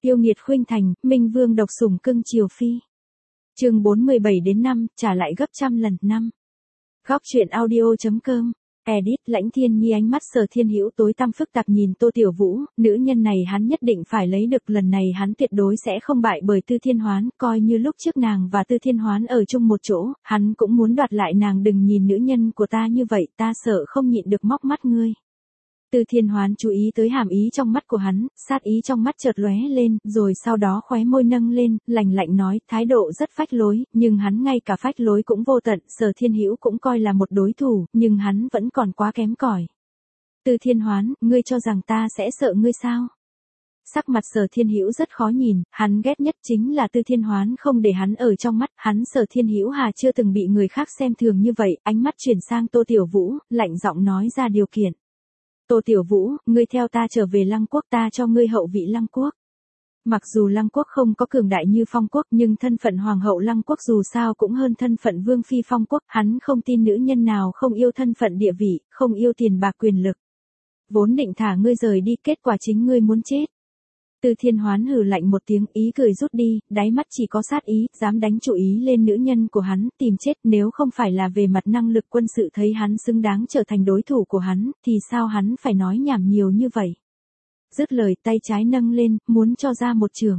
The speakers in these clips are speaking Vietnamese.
Yêu nghiệt khuynh thành, Minh Vương độc sủng cưng chiều phi. Chương 417-5, trả lại gấp trăm lần. 5. Góc truyện audio.com. Edit. Lãnh Thiên Nhi. Ánh mắt Sở Thiên Hữu tối tăm phức tạp nhìn Tô Tiểu Vũ, nữ nhân này hắn nhất định phải lấy được, lần này hắn tuyệt đối sẽ không bại bởi Tư Thiên Hoán, coi như lúc trước nàng và Tư Thiên Hoán ở chung một chỗ, hắn cũng muốn đoạt lại nàng. Đừng nhìn nữ nhân của ta như vậy, ta sợ không nhịn được móc mắt ngươi. Tư Thiên Hoán chú ý tới hàm ý trong mắt của hắn, sát ý trong mắt chợt lóe lên, rồi sau đó khóe môi nâng lên, lạnh lạnh nói, thái độ rất phách lối, nhưng hắn ngay cả phách lối cũng vô tận. Sở Thiên Hữu cũng coi là một đối thủ, nhưng hắn vẫn còn quá kém cỏi. Tư Thiên Hoán, ngươi cho rằng ta sẽ sợ ngươi sao? Sắc mặt Sở Thiên Hữu rất khó nhìn, hắn ghét nhất chính là Tư Thiên Hoán không để hắn ở trong mắt, hắn Sở Thiên Hữu hà chưa từng bị người khác xem thường như vậy. Ánh mắt chuyển sang Tô Tiểu Vũ, lạnh giọng nói ra điều kiện. Tô Tiểu Vũ, ngươi theo ta trở về Lăng Quốc, ta cho ngươi hậu vị Lăng Quốc. Mặc dù Lăng Quốc không có cường đại như Phong Quốc, nhưng thân phận Hoàng hậu Lăng Quốc dù sao cũng hơn thân phận Vương Phi Phong Quốc, hắn không tin nữ nhân nào không yêu thân phận địa vị, không yêu tiền bạc quyền lực. Vốn định thả ngươi rời đi, kết quả chính ngươi muốn chết. Tư Thiên Hoán hừ lạnh một tiếng, ý cười rút đi, đáy mắt chỉ có sát ý, dám đánh chủ ý lên nữ nhân của hắn, tìm chết. Nếu không phải là về mặt năng lực quân sự thấy hắn xứng đáng trở thành đối thủ của hắn, thì sao hắn phải nói nhảm nhiều như vậy. Dứt lời, tay trái nâng lên, muốn cho ra một chưởng.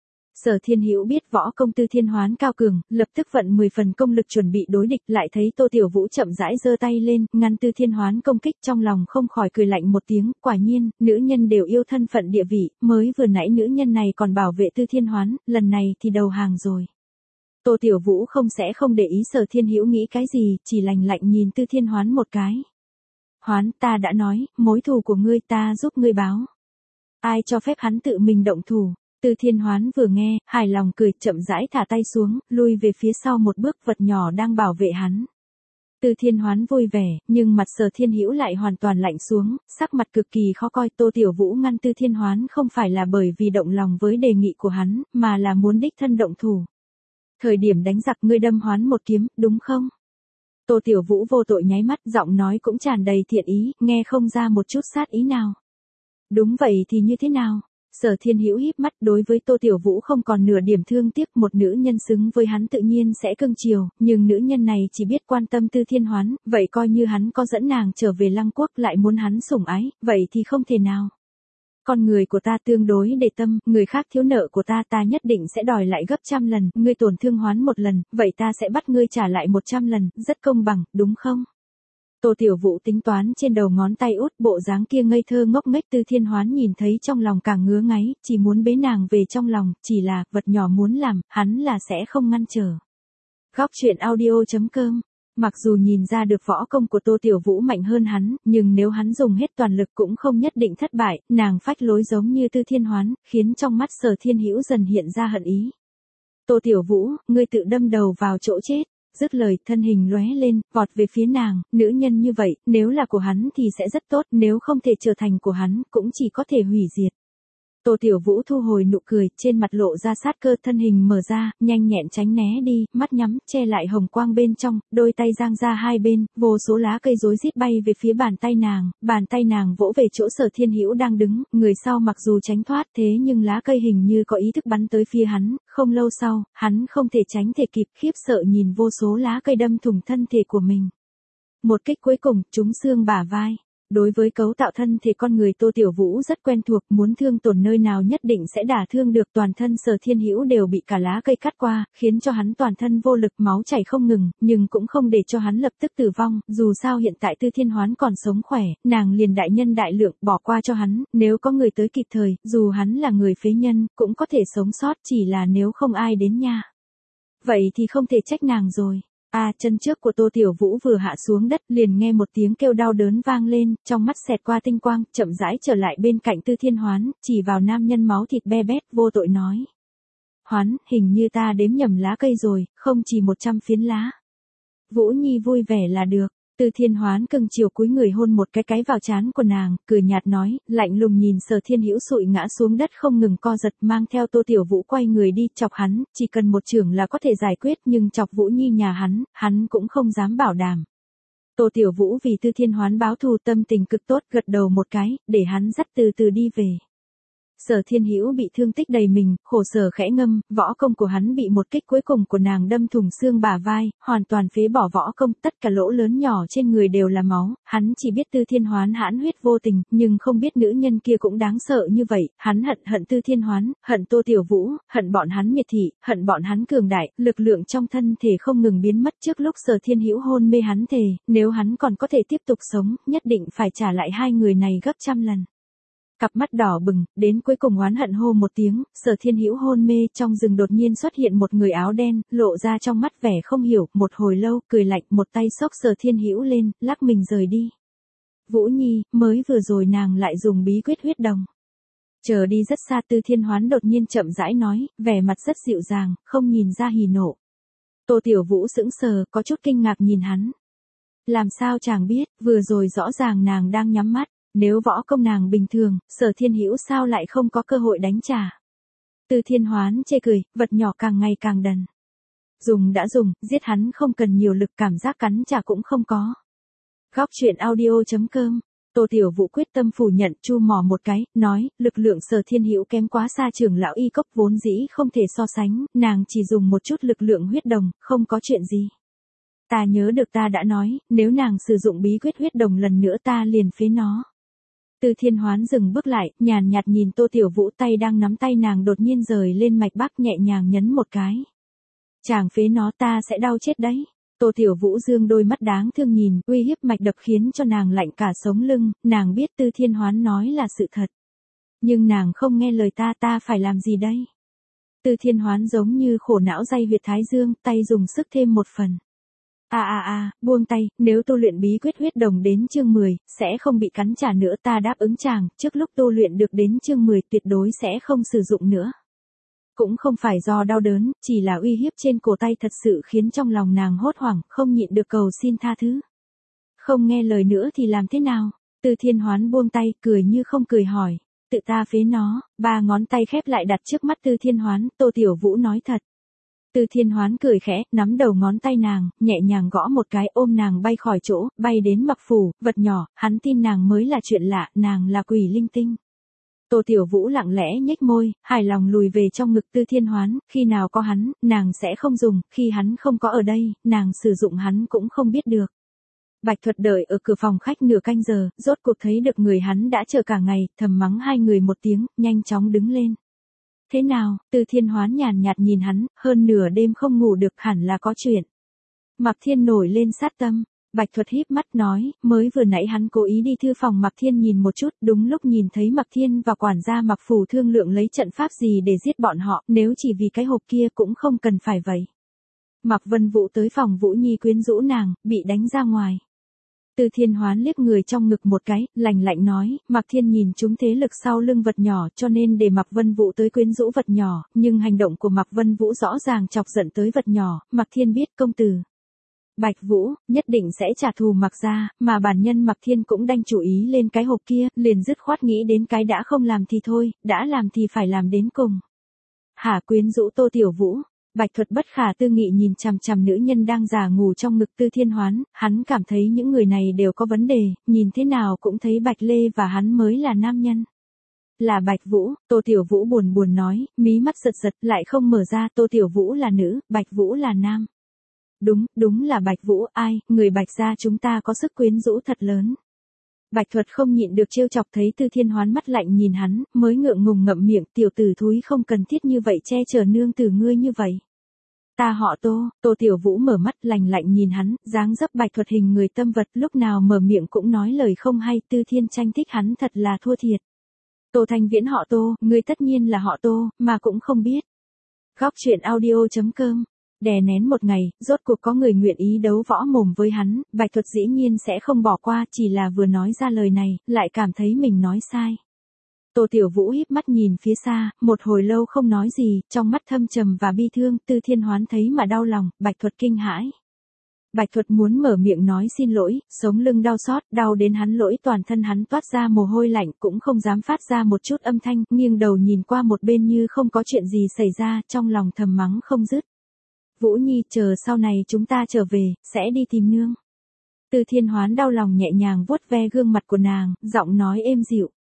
Sở Thiên Hữu biết võ công Tư Thiên Hoán cao cường, lập tức vận 10 phần công lực chuẩn bị đối địch, lại thấy Tô Tiểu Vũ chậm rãi giơ tay lên, ngăn Tư Thiên Hoán công kích, trong lòng không khỏi cười lạnh một tiếng, quả nhiên, nữ nhân đều yêu thân phận địa vị, mới vừa nãy nữ nhân này còn bảo vệ Tư Thiên Hoán, lần này thì đầu hàng rồi. Tô Tiểu Vũ không để ý Sở Thiên Hữu nghĩ cái gì, chỉ lạnh lạnh nhìn Tư Thiên Hoán một cái. Hoán, ta đã nói, mối thù của ngươi ta giúp ngươi báo. Ai cho phép hắn tự mình động thủ? Tư Thiên Hoán vừa nghe, hài lòng cười, chậm rãi thả tay xuống, lui về phía sau một bước, vật nhỏ đang bảo vệ hắn. Tư Thiên Hoán vui vẻ, nhưng mặt Sở Thiên Hữu lại hoàn toàn lạnh xuống, sắc mặt cực kỳ khó coi. Tô Tiểu Vũ ngăn Tư Thiên Hoán không phải là bởi vì động lòng với đề nghị của hắn, mà là muốn đích thân động thủ. Thời điểm đánh giặc ngươi đâm Hoán một kiếm, đúng không? Tô Tiểu Vũ vô tội nháy mắt, giọng nói cũng tràn đầy thiện ý, nghe không ra một chút sát ý nào. Đúng vậy thì như thế nào? Sở Thiên Hữu híp mắt, đối với Tô Tiểu Vũ không còn nửa điểm thương tiếc, một nữ nhân xứng với hắn tự nhiên sẽ cưng chiều, nhưng nữ nhân này chỉ biết quan tâm Tư Thiên Hoán, vậy coi như hắn có dẫn nàng trở về Lăng Quốc lại muốn hắn sủng ái, vậy thì không thể nào. Con người của ta tương đối để tâm, người khác thiếu nợ của ta nhất định sẽ đòi lại gấp trăm lần, ngươi tổn thương Hoán một lần, vậy ta sẽ bắt ngươi trả lại 100 lần, rất công bằng, đúng không? Tô Tiểu Vũ tính toán trên đầu ngón tay út, bộ dáng kia ngây thơ ngốc nghếch. Tư Thiên Hoán nhìn thấy trong lòng càng ngứa ngáy, chỉ muốn bế nàng về trong lòng, chỉ là, vật nhỏ muốn làm, hắn là sẽ không ngăn trở. Góc truyện audio.com. Mặc dù nhìn ra được võ công của Tô Tiểu Vũ mạnh hơn hắn, nhưng nếu hắn dùng hết toàn lực cũng không nhất định thất bại, nàng phách lối giống như Tư Thiên Hoán, khiến trong mắt Sở Thiên Hữu dần hiện ra hận ý. Tô Tiểu Vũ, ngươi tự đâm đầu vào chỗ chết. Dứt lời, thân hình lóe lên, vọt về phía nàng, nữ nhân như vậy, nếu là của hắn thì sẽ rất tốt, nếu không thể trở thành của hắn, cũng chỉ có thể hủy diệt. Tô Tiểu Vũ thu hồi nụ cười, trên mặt lộ ra sát cơ, thân hình mở ra, nhanh nhẹn tránh né đi, mắt nhắm, che lại hồng quang bên trong, đôi tay giang ra hai bên, vô số lá cây rối rít bay về phía bàn tay nàng vỗ về chỗ Sở Thiên Hữu đang đứng, người sau mặc dù tránh thoát thế nhưng lá cây hình như có ý thức bắn tới phía hắn, không lâu sau, hắn không thể tránh thể kịp, khiếp sợ nhìn vô số lá cây đâm thủng thân thể của mình. Một kích cuối cùng, trúng xương bả vai. Đối với cấu tạo thân thể con người Tô Tiểu Vũ rất quen thuộc, muốn thương tổn nơi nào nhất định sẽ đả thương được. Toàn thân Sở Thiên Hữu đều bị cả lá cây cắt qua, khiến cho hắn toàn thân vô lực, máu chảy không ngừng, nhưng cũng không để cho hắn lập tức tử vong, dù sao hiện tại Tư Thiên Hoán còn sống khỏe, nàng liền đại nhân đại lượng, bỏ qua cho hắn, nếu có người tới kịp thời, dù hắn là người phế nhân, cũng có thể sống sót, chỉ là nếu không ai đến nha. Vậy thì không thể trách nàng rồi. Chân trước của Tô Tiểu Vũ vừa hạ xuống đất, liền nghe một tiếng kêu đau đớn vang lên, trong mắt xẹt qua tinh quang, chậm rãi trở lại bên cạnh Tư Thiên Hoán, chỉ vào nam nhân máu thịt be bét, vô tội nói. Hoán, hình như ta đếm nhầm lá cây rồi, không chỉ 100 phiến lá. Vũ Nhi vui vẻ là được. Tư Thiên Hoán cưng chiều cúi người hôn một cái vào trán của nàng, cười nhạt nói, lạnh lùng nhìn Sở Thiên Hữu sụi ngã xuống đất không ngừng co giật, mang theo Tô Tiểu Vũ quay người đi, chọc hắn, chỉ cần một chưởng là có thể giải quyết, nhưng chọc Vũ Nhi nhà hắn cũng không dám bảo đảm. Tô Tiểu Vũ vì Tư Thiên Hoán báo thù, tâm tình cực tốt, gật đầu một cái, để hắn dắt từ từ đi về. Sở Thiên Hữu bị thương tích đầy mình, khổ sở khẽ ngâm, võ công của hắn bị một kích cuối cùng của nàng đâm thủng xương bả vai, hoàn toàn phế bỏ võ công, tất cả lỗ lớn nhỏ trên người đều là máu, hắn chỉ biết Tư Thiên Hoán hãn huyết vô tình, nhưng không biết nữ nhân kia cũng đáng sợ như vậy, hắn hận Tư Thiên Hoán, hận Tô Tiểu Vũ, hận bọn hắn miệt thị, hận bọn hắn cường đại, lực lượng trong thân thể không ngừng biến mất. Trước lúc Sở Thiên Hữu hôn mê hắn thề, nếu hắn còn có thể tiếp tục sống, nhất định phải trả lại hai người này gấp trăm lần. Cặp mắt đỏ bừng, đến cuối cùng oán hận hô một tiếng, Sở Thiên Hữu hôn mê, trong rừng đột nhiên xuất hiện một người áo đen, lộ ra trong mắt vẻ không hiểu, một hồi lâu, cười lạnh, một tay xốc Sở Thiên Hữu lên, lắc mình rời đi. Vũ Nhi, mới vừa rồi nàng lại dùng bí quyết huyết đồng. Chờ đi rất xa, Tư Thiên Hoán đột nhiên chậm rãi nói, vẻ mặt rất dịu dàng, không nhìn ra hỉ nộ. Tô Tiểu Vũ sững sờ, có chút kinh ngạc nhìn hắn. Làm sao chàng biết, vừa rồi rõ ràng nàng đang nhắm mắt. Nếu võ công nàng bình thường, Sở Thiên Hữu sao lại không có cơ hội đánh trả. Tư Thiên Hoán chê cười, vật nhỏ càng ngày càng đần. Dùng đã dùng, giết hắn không cần nhiều lực, cảm giác cắn trả cũng không có. Góc truyện audio.com. Tô Tiểu Vũ quyết tâm phủ nhận, chu mỏ một cái, nói, lực lượng Sở Thiên Hữu kém quá xa Trưởng lão y cốc vốn dĩ không thể so sánh, nàng chỉ dùng một chút lực lượng huyết đồng, không có chuyện gì. Ta nhớ được ta đã nói, nếu nàng sử dụng bí quyết huyết đồng lần nữa ta liền phế nó. Tư Thiên Hoán dừng bước lại, nhàn nhạt nhìn Tô Tiểu Vũ, tay đang nắm tay nàng đột nhiên rời lên mạch bắc, nhẹ nhàng nhấn một cái. Chàng phế nó ta sẽ đau chết đấy. Tô Tiểu Vũ dương đôi mắt đáng thương nhìn, uy hiếp mạch đập khiến cho nàng lạnh cả sống lưng, nàng biết Tư Thiên Hoán nói là sự thật. Nhưng nàng không nghe lời ta phải làm gì đây? Tư Thiên Hoán giống như khổ não day huyệt thái dương, tay dùng sức thêm một phần. Buông tay, nếu tu luyện bí quyết huyết đồng đến chương 10, sẽ không bị cắn trả nữa, ta đáp ứng chàng, trước lúc tu luyện được đến chương 10 tuyệt đối sẽ không sử dụng nữa. Cũng không phải do đau đớn, chỉ là uy hiếp trên cổ tay thật sự khiến trong lòng nàng hốt hoảng, không nhịn được cầu xin tha thứ. Không nghe lời nữa thì làm thế nào? Tư Thiên Hoán buông tay, cười như không cười hỏi, tự ta phế nó, ba ngón tay khép lại đặt trước mắt Tư Thiên Hoán, Tô Tiểu Vũ nói thật. Tư Thiên Hoán cười khẽ, nắm đầu ngón tay nàng, nhẹ nhàng gõ một cái, ôm nàng bay khỏi chỗ, bay đến Mặc Phủ, vật nhỏ, hắn tin nàng mới là chuyện lạ, nàng là quỷ linh tinh. Tô Tiểu Vũ lặng lẽ nhếch môi, hài lòng lùi về trong ngực Tư Thiên Hoán, khi nào có hắn, nàng sẽ không dùng, khi hắn không có ở đây, nàng sử dụng hắn cũng không biết được. Bạch Thuật đợi ở cửa phòng khách nửa canh giờ, rốt cuộc thấy được người hắn đã chờ cả ngày, thầm mắng hai người một tiếng, nhanh chóng đứng lên. Thế nào? Tư Thiên Hoán nhàn nhạt nhìn hắn, hơn nửa đêm không ngủ được, hẳn là có chuyện. Mạc Thiên nổi lên sát tâm, Bạch Thuật híp mắt nói, mới vừa nãy hắn cố ý đi thư phòng Mạc Thiên nhìn một chút, đúng lúc nhìn thấy Mạc Thiên và quản gia Mạc Phủ thương lượng lấy trận pháp gì để giết bọn họ, nếu chỉ vì cái hộp kia cũng không cần phải vậy. Mạc Vân Vũ tới phòng Vũ Nhi quyến rũ nàng, bị đánh ra ngoài. Tư Thiên Hoán liếc người trong ngực một cái, lạnh lạnh nói, Mạc Thiên nhìn chúng thế lực sau lưng vật nhỏ cho nên để Mạc Vân Vũ tới quyến rũ vật nhỏ, nhưng hành động của Mạc Vân Vũ rõ ràng chọc giận tới vật nhỏ, Mạc Thiên biết công tử. Bạch Vũ, nhất định sẽ trả thù Mạc gia, mà bản nhân Mạc Thiên cũng đanh chủ ý lên cái hộp kia, liền dứt khoát nghĩ đến cái đã không làm thì thôi, đã làm thì phải làm đến cùng. Hả, quyến rũ Tô Tiểu Vũ? Bạch Thuật bất khả tư nghị nhìn chằm chằm nữ nhân đang giả ngủ trong ngực Tư Thiên Hoán, hắn cảm thấy những người này đều có vấn đề, nhìn thế nào cũng thấy Bạch Lê và hắn mới là nam nhân. Là Bạch Vũ, Tô Tiểu Vũ buồn buồn nói, mí mắt giật giật, lại không mở ra, Tô Tiểu Vũ là nữ, Bạch Vũ là nam. Đúng là Bạch Vũ, ai, người Bạch gia chúng ta có sức quyến rũ thật lớn. Bạch Thuật không nhịn được trêu chọc, thấy Tư Thiên Hoán mắt lạnh nhìn hắn, mới ngượng ngùng ngậm miệng, tiểu tử thúi không cần thiết như vậy che chở nương tử ngươi như vậy. Ta họ Tô, Tô Tiểu Vũ mở mắt lạnh lạnh nhìn hắn, dáng dấp Bạch Thuật hình người tâm vật, lúc nào mở miệng cũng nói lời không hay, Tư Thiên Tranh thích hắn thật là thua thiệt. Tô Thanh Viễn họ Tô, ngươi tất nhiên là họ Tô, mà cũng không biết. Góc truyện audio.com. Đè nén một ngày, rốt cuộc có người nguyện ý đấu võ mồm với hắn, Bạch Thuật dĩ nhiên sẽ không bỏ qua, chỉ là vừa nói ra lời này, lại cảm thấy mình nói sai. Tô Tiểu Vũ híp mắt nhìn phía xa, một hồi lâu không nói gì, trong mắt thâm trầm và bi thương, Tư Thiên Hoán thấy mà đau lòng, Bạch Thuật kinh hãi. Bạch Thuật muốn mở miệng nói xin lỗi, sống lưng đau xót, đau đến hắn lỗi toàn thân hắn toát ra mồ hôi lạnh, cũng không dám phát ra một chút âm thanh, nghiêng đầu nhìn qua một bên như không có chuyện gì xảy ra, trong lòng thầm mắng không dứt. Vũ Nhi, chờ sau này chúng ta trở về, sẽ đi tìm nương. Tư Thiên Hoán đau lòng nhẹ nhàng vuốt ve gương mặt của nàng, giọng nói êm dịu.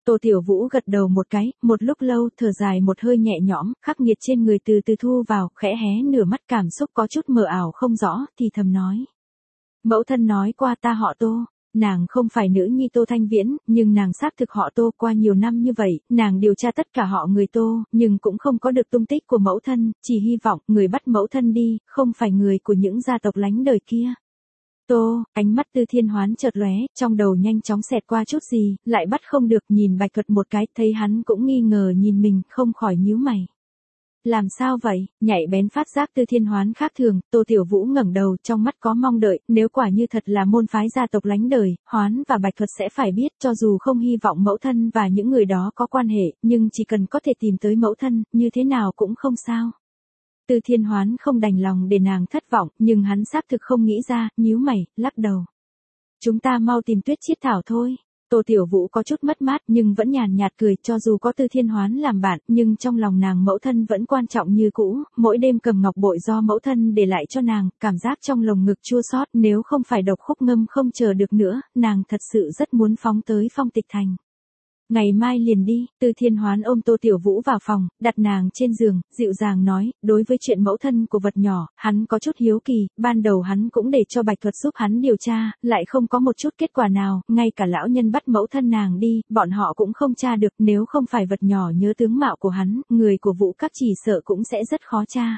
Tô Tiểu Vũ gật đầu một cái, một lúc lâu thở dài một hơi nhẹ nhõm, khắc nghiệt trên người từ từ thu vào, khẽ hé nửa mắt cảm xúc có chút mờ ảo không rõ, thì thầm nói. Mẫu thân nói qua ta họ Tô. Nàng không phải nữ nhi Tô Thanh Viễn, nhưng nàng xác thực họ Tô qua nhiều năm như vậy, nàng điều tra tất cả họ người Tô, nhưng cũng không có được tung tích của mẫu thân, chỉ hy vọng người bắt mẫu thân đi, không phải người của những gia tộc lánh đời kia. Tô, ánh mắt Tư Thiên Hoán chợt lóe, trong đầu nhanh chóng xẹt qua chút gì, lại bắt không được, nhìn Bạch Thuật một cái, thấy hắn cũng nghi ngờ nhìn mình, không khỏi nhíu mày. Làm sao vậy? Nhạy bén phát giác Tư Thiên Hoán khác thường, Tô Tiểu Vũ ngẩng đầu, trong mắt có mong đợi, nếu quả như thật là môn phái gia tộc lánh đời, Hoán và Bạch Thuật sẽ phải biết, cho dù không hy vọng mẫu thân và những người đó có quan hệ, nhưng chỉ cần có thể tìm tới mẫu thân, như thế nào cũng không sao. Tư Thiên Hoán không đành lòng để nàng thất vọng, nhưng hắn xác thực không nghĩ ra, nhíu mày, lắc đầu. Chúng ta mau tìm Tuyết Chiết Thảo thôi. Tô Tiểu Vũ có chút mất mát nhưng vẫn nhàn nhạt cười, cho dù có Tư Thiên Hoán làm bạn, nhưng trong lòng nàng mẫu thân vẫn quan trọng như cũ, mỗi đêm cầm ngọc bội do mẫu thân để lại cho nàng, cảm giác trong lồng ngực chua xót, nếu không phải độc khúc ngâm không chờ được nữa, nàng thật sự rất muốn phóng tới Phong Tịch Thành. Ngày mai liền đi, Tư Thiên Hoán ôm Tô Tiểu Vũ vào phòng, đặt nàng trên giường, dịu dàng nói, đối với chuyện mẫu thân của vật nhỏ, hắn có chút hiếu kỳ, ban đầu hắn cũng để cho Bạch Thuật giúp hắn điều tra, lại không có một chút kết quả nào, ngay cả lão nhân bắt mẫu thân nàng đi, bọn họ cũng không tra được, nếu không phải vật nhỏ nhớ tướng mạo của hắn, người của Vũ Các chỉ sợ cũng sẽ rất khó tra.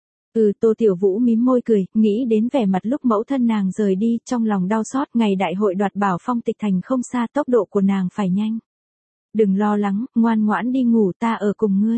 Tô Tiểu Vũ mím môi cười, nghĩ đến vẻ mặt lúc mẫu thân nàng rời đi, trong lòng đau xót, ngày đại hội đoạt bảo Phong Tịch Thành không xa, tốc độ của nàng phải nhanh. Đừng lo lắng, ngoan ngoãn đi ngủ, ta ở cùng ngươi.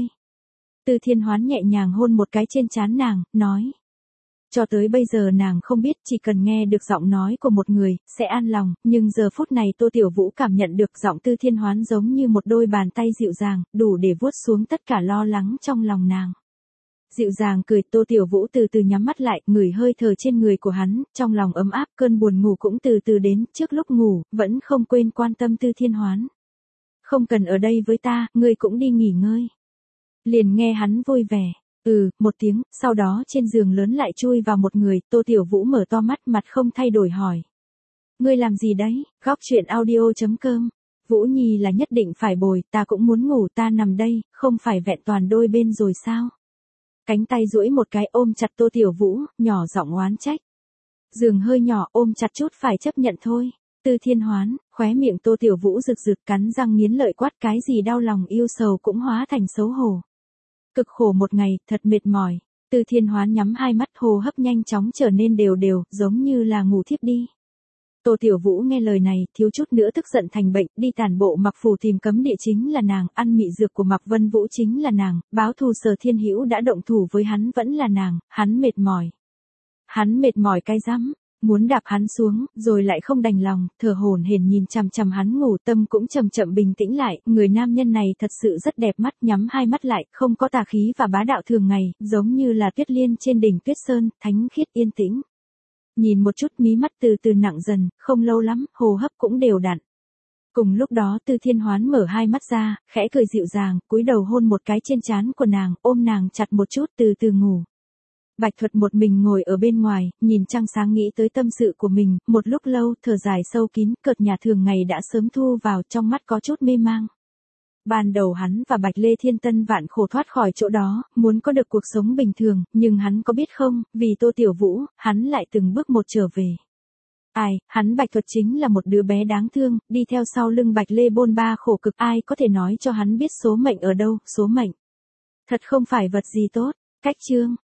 Tư Thiên Hoán nhẹ nhàng hôn một cái trên trán nàng, nói. Cho tới bây giờ nàng không biết, chỉ cần nghe được giọng nói của một người, sẽ an lòng, nhưng giờ phút này Tô Tiểu Vũ cảm nhận được giọng Tư Thiên Hoán giống như một đôi bàn tay dịu dàng, đủ để vuốt xuống tất cả lo lắng trong lòng nàng. Dịu dàng cười, Tô Tiểu Vũ từ từ nhắm mắt lại, ngửi hơi thở trên người của hắn, trong lòng ấm áp, cơn buồn ngủ cũng từ từ đến, trước lúc ngủ, vẫn không quên quan tâm Tư Thiên Hoán. Không cần ở đây với ta, ngươi cũng đi nghỉ ngơi. Liền nghe hắn vui vẻ. Một tiếng, sau đó trên giường lớn lại chui vào một người, Tô Tiểu Vũ mở to mắt, mặt không thay đổi hỏi. Ngươi làm gì đấy? Góc truyện audio.com. Vũ Nhi là nhất định phải bồi, ta cũng muốn ngủ, ta nằm đây, không phải vẹn toàn đôi bên rồi sao? Cánh tay duỗi một cái ôm chặt Tô Tiểu Vũ, nhỏ giọng oán trách. Giường hơi nhỏ, ôm chặt chút phải chấp nhận thôi. Tư Thiên Hoán, khóe miệng Tô Tiểu Vũ rực rực, cắn răng nghiến lợi quát, cái gì đau lòng yêu sầu cũng hóa thành xấu hổ. Cực khổ một ngày, thật mệt mỏi. Tư Thiên Hoán nhắm hai mắt, hô hấp nhanh chóng trở nên đều đều, giống như là ngủ thiếp đi. Tô Tiểu Vũ nghe lời này, thiếu chút nữa tức giận thành bệnh, đi tản bộ Mặc Phủ tìm cấm địa chính là nàng, ăn mị dược của Mạc Vân Vũ chính là nàng, báo thù Sở Thiên Hữu đã động thủ với hắn vẫn là nàng, hắn mệt mỏi. Hắn mệt mỏi cái rắm. Muốn đạp hắn xuống, rồi lại không đành lòng, thở hổn hển nhìn chằm chằm hắn ngủ, tâm cũng chậm chậm bình tĩnh lại, người nam nhân này thật sự rất đẹp mắt, nhắm hai mắt lại, không có tà khí và bá đạo thường ngày, giống như là tuyết liên trên đỉnh Tuyết Sơn, thánh khiết yên tĩnh. Nhìn một chút mí mắt từ từ nặng dần, không lâu lắm, hô hấp cũng đều đặn. Cùng lúc đó Tư Thiên Hoán mở hai mắt ra, khẽ cười dịu dàng, cúi đầu hôn một cái trên trán của nàng, ôm nàng chặt một chút từ từ ngủ. Bạch Thuật một mình ngồi ở bên ngoài, nhìn trăng sáng nghĩ tới tâm sự của mình, một lúc lâu, thở dài sâu kín, cợt nhà thường ngày đã sớm thu vào, trong mắt có chút mê mang. Ban đầu hắn và Bạch Lê Thiên Tân vạn khổ thoát khỏi chỗ đó, muốn có được cuộc sống bình thường, nhưng hắn có biết không, vì Tô Tiểu Vũ, hắn lại từng bước một trở về. Hắn Bạch Thuật chính là một đứa bé đáng thương, đi theo sau lưng Bạch Lê bôn ba khổ cực, ai có thể nói cho hắn biết số mệnh ở đâu, số mệnh. Thật không phải vật gì tốt. Cách chương